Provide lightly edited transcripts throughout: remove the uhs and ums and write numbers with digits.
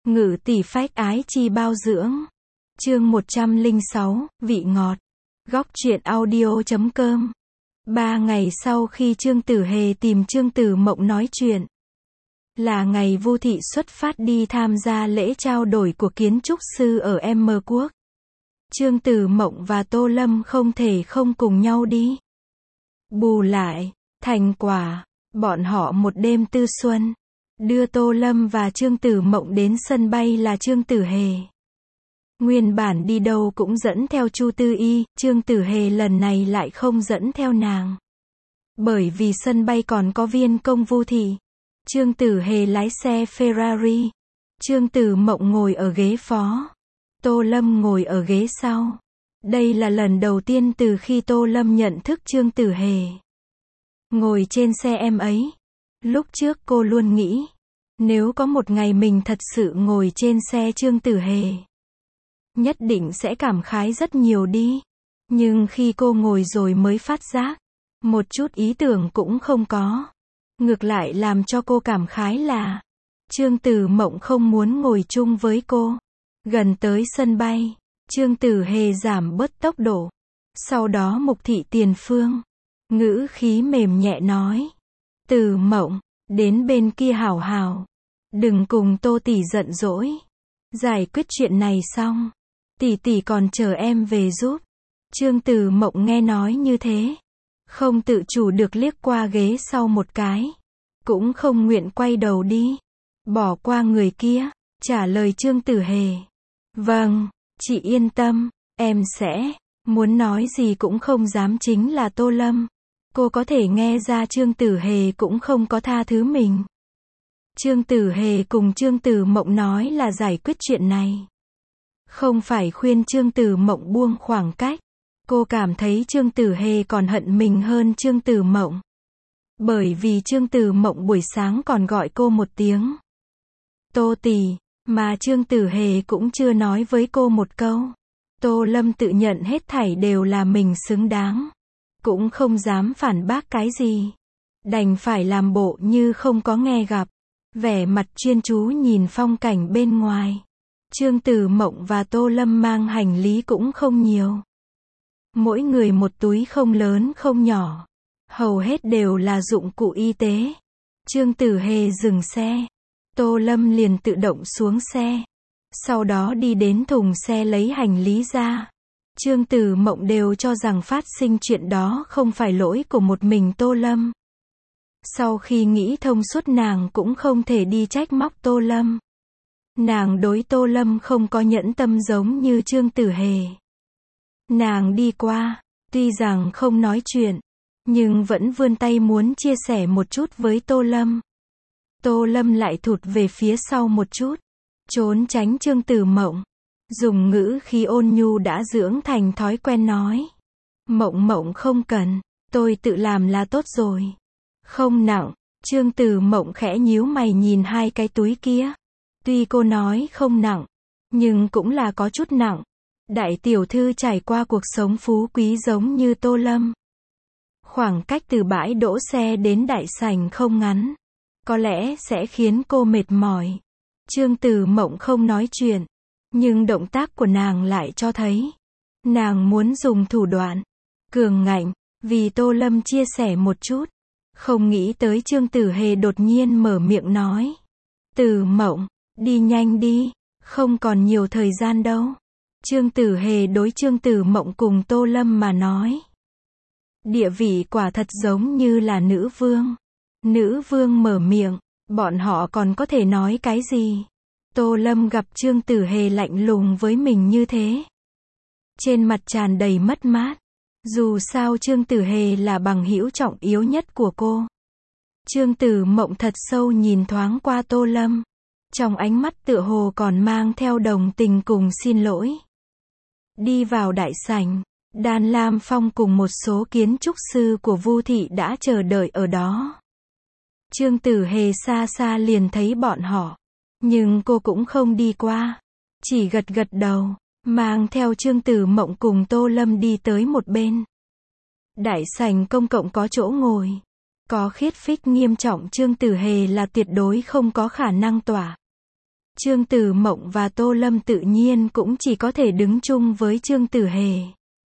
Ngự tỷ phách ái chi bao dưỡng. Chương 106, vị ngọt. Góc truyện audio.com. 3 ngày sau khi Trương Tử Hề tìm Trương Tử Mộng nói chuyện, là ngày Vu Thị xuất phát đi tham gia lễ trao đổi của kiến trúc sư ở M Quốc. Trương Tử Mộng và Tô Lâm không thể không cùng nhau đi. Bù lại, thành quả, bọn họ một đêm tư xuân, đưa Tô Lâm và Trương Tử Mộng đến sân bay là Trương Tử Hề. Nguyên bản đi đâu cũng dẫn theo Chu Tư Y, Trương Tử Hề lần này lại không dẫn theo nàng. Bởi vì sân bay còn có viên công Vu Thị. Trương Tử Hề lái xe Ferrari. Trương Tử Mộng ngồi ở ghế phó. Tô Lâm ngồi ở ghế sau. Đây là lần đầu tiên từ khi Tô Lâm nhận thức Trương Tử Hề ngồi trên xe em ấy. Lúc trước cô luôn nghĩ, nếu có một ngày mình thật sự ngồi trên xe Trương Tử Hề, nhất định sẽ cảm khái rất nhiều đi. Nhưng khi cô ngồi rồi mới phát giác, một chút ý tưởng cũng không có. Ngược lại làm cho cô cảm khái là, Trương Tử Mộng không muốn ngồi chung với cô. Gần tới sân bay, Trương Tử Hề giảm bớt tốc độ. Sau đó Mục Thị tiền phương, ngữ khí mềm nhẹ nói, Tử Mộng, đến bên kia hảo hảo, đừng cùng Tô tỷ giận dỗi. Giải quyết chuyện này xong, tỷ tỷ còn chờ em về giúp. Trương Tử Mộng nghe nói như thế, không tự chủ được liếc qua ghế sau một cái, cũng không nguyện quay đầu đi, bỏ qua người kia, trả lời Trương Tử Hề. Vâng, chị yên tâm, em sẽ, muốn nói gì cũng không dám chính là Tô Lâm. Cô có thể nghe ra Trương Tử Hề cũng không có tha thứ mình. Trương Tử Hề cùng Trương Tử Mộng nói là giải quyết chuyện này, không phải khuyên Trương Tử Mộng buông khoảng cách. Cô cảm thấy Trương Tử Hề còn hận mình hơn Trương Tử Mộng. Bởi vì Trương Tử Mộng buổi sáng còn gọi cô một tiếng Tô tỷ, mà Trương Tử Hề cũng chưa nói với cô một câu. Tô Lâm tự nhận hết thảy đều là mình xứng đáng, cũng không dám phản bác cái gì, đành phải làm bộ như không có nghe gặp, vẻ mặt chuyên chú nhìn phong cảnh bên ngoài. Trương Tử Mộng và Tô Lâm mang hành lý cũng không nhiều, mỗi người một túi không lớn không nhỏ, hầu hết đều là dụng cụ y tế. Trương Tử Hề dừng xe, Tô Lâm liền tự động xuống xe, sau đó đi đến thùng xe lấy hành lý ra. Trương Tử Mộng đều cho rằng phát sinh chuyện đó không phải lỗi của một mình Tô Lâm. Sau khi nghĩ thông suốt nàng cũng không thể đi trách móc Tô Lâm. Nàng đối Tô Lâm không có nhẫn tâm giống như Trương Tử Hề. Nàng đi qua, tuy rằng không nói chuyện, nhưng vẫn vươn tay muốn chia sẻ một chút với Tô Lâm. Tô Lâm lại thụt về phía sau một chút, trốn tránh Trương Tử Mộng, dùng ngữ khí ôn nhu đã dưỡng thành thói quen nói, Mộng Mộng không cần, tôi tự làm là tốt rồi. Không nặng. Trương Tử Mộng khẽ nhíu mày nhìn hai cái túi kia. Tuy cô nói không nặng, nhưng cũng là có chút nặng. Đại tiểu thư trải qua cuộc sống phú quý giống như Tô Lâm, khoảng cách từ bãi đỗ xe đến đại sảnh không ngắn, có lẽ sẽ khiến cô mệt mỏi. Trương Tử Mộng không nói chuyện, nhưng động tác của nàng lại cho thấy nàng muốn dùng thủ đoạn cường ngạnh vì Tô Lâm chia sẻ một chút. Không nghĩ tới Trương Tử Hề đột nhiên mở miệng nói, Tử Mộng, đi nhanh đi, không còn nhiều thời gian đâu. Trương Tử Hề đối Trương Tử Mộng cùng Tô Lâm mà nói, địa vị quả thật giống như là nữ vương. Nữ vương mở miệng, bọn họ còn có thể nói cái gì? Tô Lâm gặp Trương Tử Hề lạnh lùng với mình như thế, trên mặt tràn đầy mất mát. Dù sao Trương Tử Hề là bằng hữu trọng yếu nhất của cô. Trương Tử Mộng thật sâu nhìn thoáng qua Tô Lâm, trong ánh mắt tựa hồ còn mang theo đồng tình cùng xin lỗi. Đi vào đại sảnh, Đan Lam Phong cùng một số kiến trúc sư của Vu Thị đã chờ đợi ở đó. Trương Tử Hề xa xa liền thấy bọn họ, nhưng cô cũng không đi qua, chỉ gật gật đầu, mang theo Trương Tử Mộng cùng Tô Lâm đi tới một bên. Đại sảnh công cộng có chỗ ngồi, có khiết phích nghiêm trọng Trương Tử Hề là tuyệt đối không có khả năng tỏa Trương Tử Mộng và Tô Lâm tự nhiên cũng chỉ có thể đứng chung với Trương Tử Hề.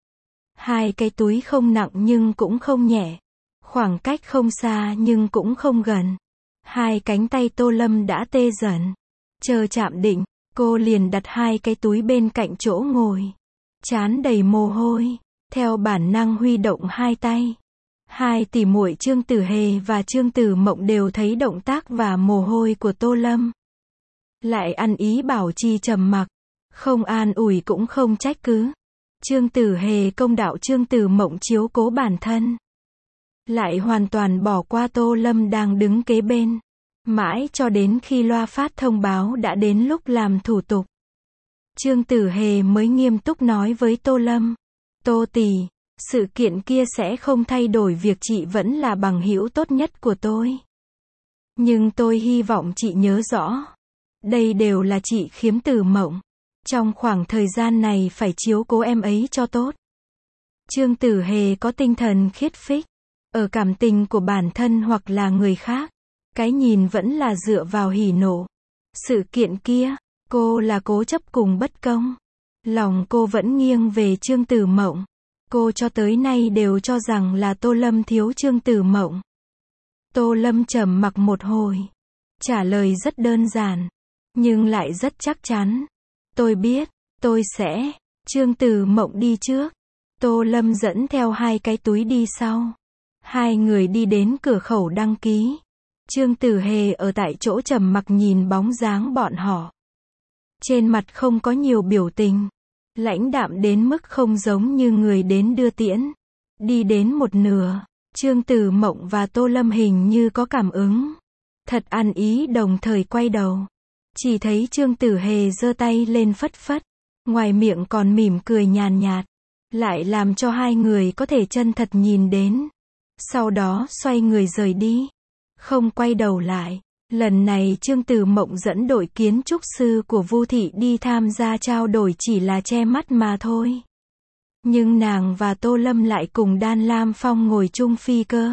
Hai cái túi không nặng nhưng cũng không nhẹ. Khoảng cách không xa nhưng cũng không gần. Hai cánh tay Tô Lâm đã tê dần. Chờ chạm định, cô liền đặt hai cái túi bên cạnh chỗ ngồi. Trán đầy mồ hôi. Theo bản năng huy động hai tay. Hai tỷ muội Trương Tử Hề và Trương Tử Mộng đều thấy động tác và mồ hôi của Tô Lâm. Lại ăn ý bảo trì trầm mặc. Không an ủi cũng không trách cứ. Trương Tử Hề công đạo Trương Tử Mộng chiếu cố bản thân. Lại hoàn toàn bỏ qua Tô Lâm đang đứng kế bên. Mãi cho đến khi loa phát thông báo đã đến lúc làm thủ tục. Trương Tử Hề mới nghiêm túc nói với Tô Lâm. Tô tỷ, sự kiện kia sẽ không thay đổi việc chị vẫn là bằng hữu tốt nhất của tôi. Nhưng tôi hy vọng chị nhớ rõ. Đây đều là chị khiếm Tử Mộng. Trong khoảng thời gian này phải chiếu cố em ấy cho tốt. Trương Tử Hề có tinh thần khiết phích. Ở cảm tình của bản thân hoặc là người khác. Cái nhìn vẫn là dựa vào hỉ nộ. Sự kiện kia, cô là cố chấp cùng bất công. Lòng cô vẫn nghiêng về Trương Tử Mộng. Cô cho tới nay đều cho rằng là Tô Lâm thiếu Trương Tử Mộng. Tô Lâm trầm mặc một hồi. Trả lời rất đơn giản. Nhưng lại rất chắc chắn. Tôi biết, tôi sẽ. Trương Tử Mộng đi trước. Tô Lâm dẫn theo hai cái túi đi sau. Hai người đi đến cửa khẩu đăng ký. Trương Tử Hề ở tại chỗ trầm mặc nhìn bóng dáng bọn họ. Trên mặt không có nhiều biểu tình. Lãnh đạm đến mức không giống như người đến đưa tiễn. Đi đến một nửa, Trương Tử Mộng và Tô Lâm hình như có cảm ứng. Thật ăn ý đồng thời quay đầu. Chỉ thấy Trương Tử Hề giơ tay lên phất phất. Ngoài miệng còn mỉm cười nhàn nhạt. Lại làm cho hai người có thể chân thật nhìn đến. Sau đó xoay người rời đi. Không quay đầu lại. Lần này Trương Tử Mộng dẫn đội kiến trúc sư của Vu Thị đi tham gia trao đổi chỉ là che mắt mà thôi. Nhưng nàng và Tô Lâm lại cùng Đan Lam Phong ngồi chung phi cơ.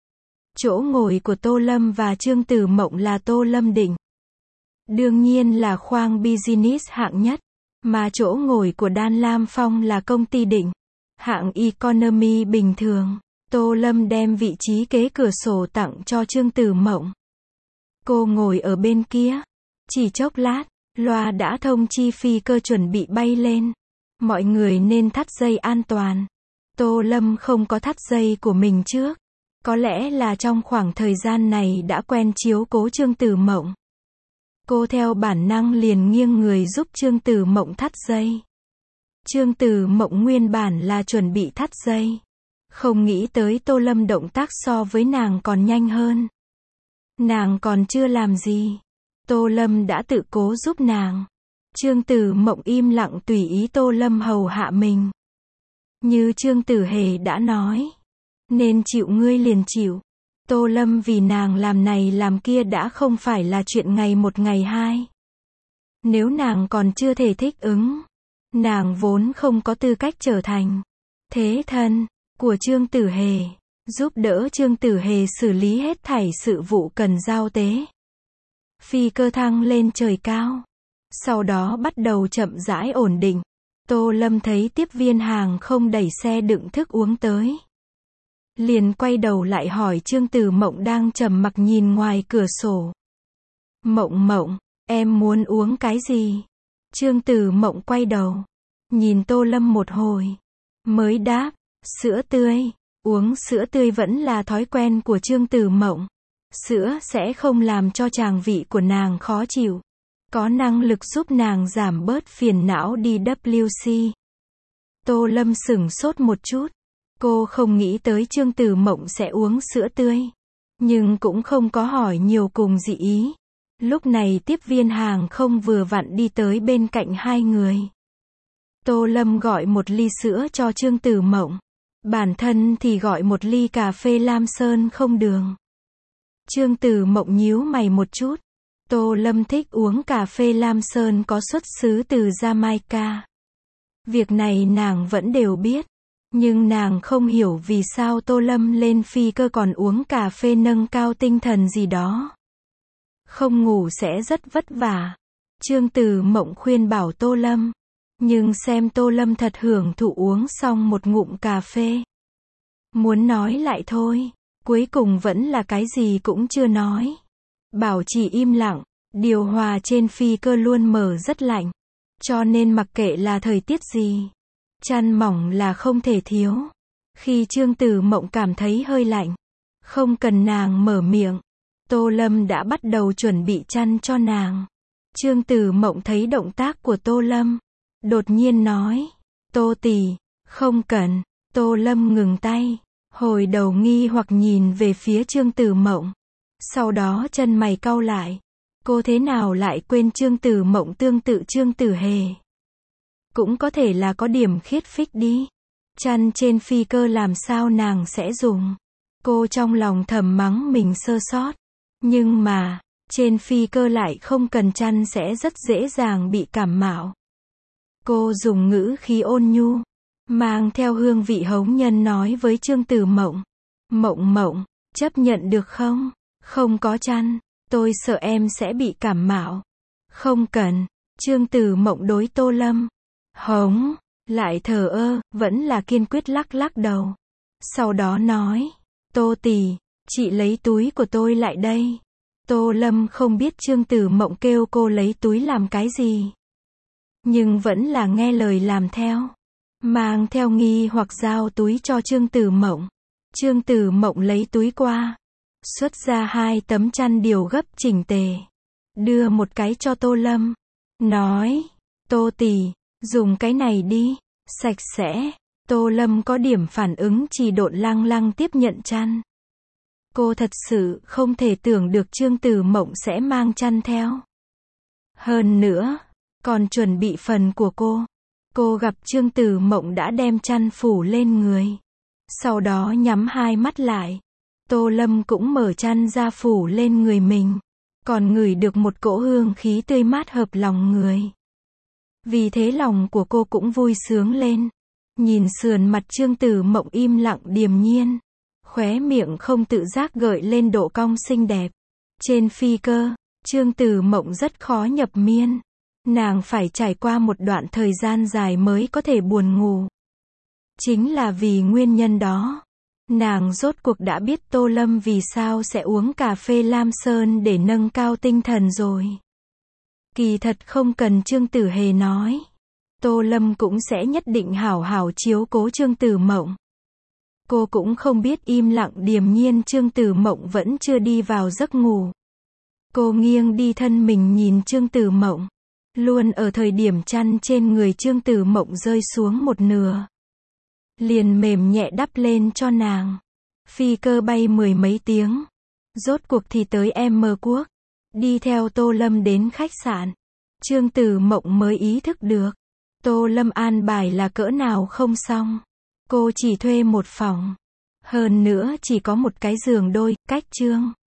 Chỗ ngồi của Tô Lâm và Trương Tử Mộng là Tô Lâm định. Đương nhiên là khoang business hạng nhất. Mà chỗ ngồi của Đan Lam Phong là công ty định. Hạng economy bình thường. Tô Lâm đem vị trí kế cửa sổ tặng cho Trương Tử Mộng. Cô ngồi ở bên kia. Chỉ chốc lát, loa đã thông chi phi cơ chuẩn bị bay lên. Mọi người nên thắt dây an toàn. Tô Lâm không có thắt dây của mình trước. Có lẽ là trong khoảng thời gian này đã quen chiếu cố Trương Tử Mộng. Cô theo bản năng liền nghiêng người giúp Trương Tử Mộng thắt dây. Trương Tử Mộng nguyên bản là chuẩn bị thắt dây. Không nghĩ tới Tô Lâm động tác so với nàng còn nhanh hơn. Nàng còn chưa làm gì. Tô Lâm đã tự cố giúp nàng. Trương Tử Mộng im lặng tùy ý Tô Lâm hầu hạ mình. Như Trương Tử Hề đã nói. Nên chịu ngươi liền chịu. Tô Lâm vì nàng làm này làm kia đã không phải là chuyện ngày một ngày hai. Nếu nàng còn chưa thể thích ứng. Nàng vốn không có tư cách trở thành thế thân của Trương Tử Hề. Giúp đỡ Trương Tử Hề xử lý hết thảy sự vụ cần giao tế. Phi cơ thăng lên trời cao. Sau đó bắt đầu chậm rãi ổn định. Tô Lâm thấy tiếp viên hàng không đẩy xe đựng thức uống tới. Liền quay đầu lại hỏi Trương Tử Mộng đang trầm mặc nhìn ngoài cửa sổ. Mộng Mộng, em muốn uống cái gì? Trương Tử Mộng quay đầu. Nhìn Tô Lâm một hồi. Mới đáp, sữa tươi. Uống sữa tươi vẫn là thói quen của Trương Tử Mộng. Sữa sẽ không làm cho tràng vị của nàng khó chịu. Có năng lực giúp nàng giảm bớt phiền não DWC. Tô Lâm sửng sốt một chút. Cô không nghĩ tới Trương Tử Mộng sẽ uống sữa tươi. Nhưng cũng không có hỏi nhiều cùng dị ý. Lúc này tiếp viên hàng không vừa vặn đi tới bên cạnh hai người. Tô Lâm gọi một ly sữa cho Trương Tử Mộng. Bản thân thì gọi một ly cà phê Lam Sơn không đường. Trương Tử Mộng nhíu mày một chút. Tô Lâm thích uống cà phê Lam Sơn có xuất xứ từ Jamaica. Việc này nàng vẫn đều biết. Nhưng nàng không hiểu vì sao Tô Lâm lên phi cơ còn uống cà phê nâng cao tinh thần gì đó. Không ngủ sẽ rất vất vả. Trương Tử Mộng khuyên bảo Tô Lâm. Nhưng xem Tô Lâm thật hưởng thụ uống xong một ngụm cà phê. Muốn nói lại thôi. Cuối cùng vẫn là cái gì cũng chưa nói. Bảo chỉ im lặng. Điều hòa trên phi cơ luôn mở rất lạnh. Cho nên mặc kệ là thời tiết gì, chăn mỏng là không thể thiếu. Khi Trương Tử Mộng cảm thấy hơi lạnh, không cần nàng mở miệng, Tô Lâm đã bắt đầu chuẩn bị chăn cho nàng. Trương Tử Mộng thấy động tác của Tô Lâm, đột nhiên nói, Tô tỷ, không cần. Tô Lâm ngừng tay, hồi đầu nghi hoặc nhìn về phía Trương Tử Mộng. Sau đó chân mày cau lại. Cô thế nào lại quên Trương Tử Mộng tương tự Trương Tử Hề? Cũng có thể là có điểm khiết phích đi. Chăn trên phi cơ làm sao nàng sẽ dùng? Cô trong lòng thầm mắng mình sơ sót. Nhưng mà, trên phi cơ lại không cần chăn sẽ rất dễ dàng bị cảm mạo. Cô dùng ngữ khí ôn nhu, mang theo hương vị hống nhân nói với Trương Tử Mộng. Mộng Mộng, chấp nhận được không? Không có chăn, tôi sợ em sẽ bị cảm mạo. Không cần. Trương Tử Mộng đối Tô Lâm. Hống, lại thờ ơ, vẫn là kiên quyết lắc lắc đầu. Sau đó nói, Tô tỷ, chị lấy túi của tôi lại đây. Tô Lâm không biết Trương Tử Mộng kêu cô lấy túi làm cái gì. Nhưng vẫn là nghe lời làm theo. Mang theo nghi hoặc giao túi cho Trương Tử Mộng. Trương Tử Mộng lấy túi qua. Xuất ra 2 tấm chăn điều gấp chỉnh tề. Đưa một cái cho Tô Lâm. Nói, Tô tỷ, dùng cái này đi. Sạch sẽ. Tô Lâm có điểm phản ứng trì độn lăng lăng tiếp nhận chăn. Cô thật sự không thể tưởng được Trương Tử Mộng sẽ mang chăn theo. Hơn nữa, còn chuẩn bị phần của cô. Cô gặp Trương Tử Mộng đã đem chăn phủ lên người. Sau đó nhắm 2 mắt lại. Tô Lâm cũng mở chăn ra phủ lên người mình. Còn ngửi được một cỗ hương khí tươi mát hợp lòng người. Vì thế lòng của cô cũng vui sướng lên. Nhìn sườn mặt Trương Tử Mộng im lặng điềm nhiên. Khóe miệng không tự giác gợi lên độ cong xinh đẹp. Trên phi cơ, Trương Tử Mộng rất khó nhập miên. Nàng phải trải qua một đoạn thời gian dài mới có thể buồn ngủ. Chính là vì nguyên nhân đó. Nàng rốt cuộc đã biết Tô Lâm vì sao sẽ uống cà phê Lam Sơn để nâng cao tinh thần rồi. Kỳ thật không cần Trương Tử Hề nói. Tô Lâm cũng sẽ nhất định hảo hảo chiếu cố Trương Tử Mộng. Cô cũng không biết im lặng điềm nhiên Trương Tử Mộng vẫn chưa đi vào giấc ngủ. Cô nghiêng đi thân mình nhìn Trương Tử Mộng. Luôn ở thời điểm chăn trên người Trương Tử Mộng rơi xuống một nửa. Liền mềm nhẹ đắp lên cho nàng. Phi cơ bay 10 mấy tiếng. Rốt cuộc thì tới M Quốc. Đi theo Tô Lâm đến khách sạn. Trương Tử Mộng mới ý thức được. Tô Lâm an bài là cỡ nào không xong. Cô chỉ thuê một phòng. Hơn nữa chỉ có một cái giường đôi, cách Trương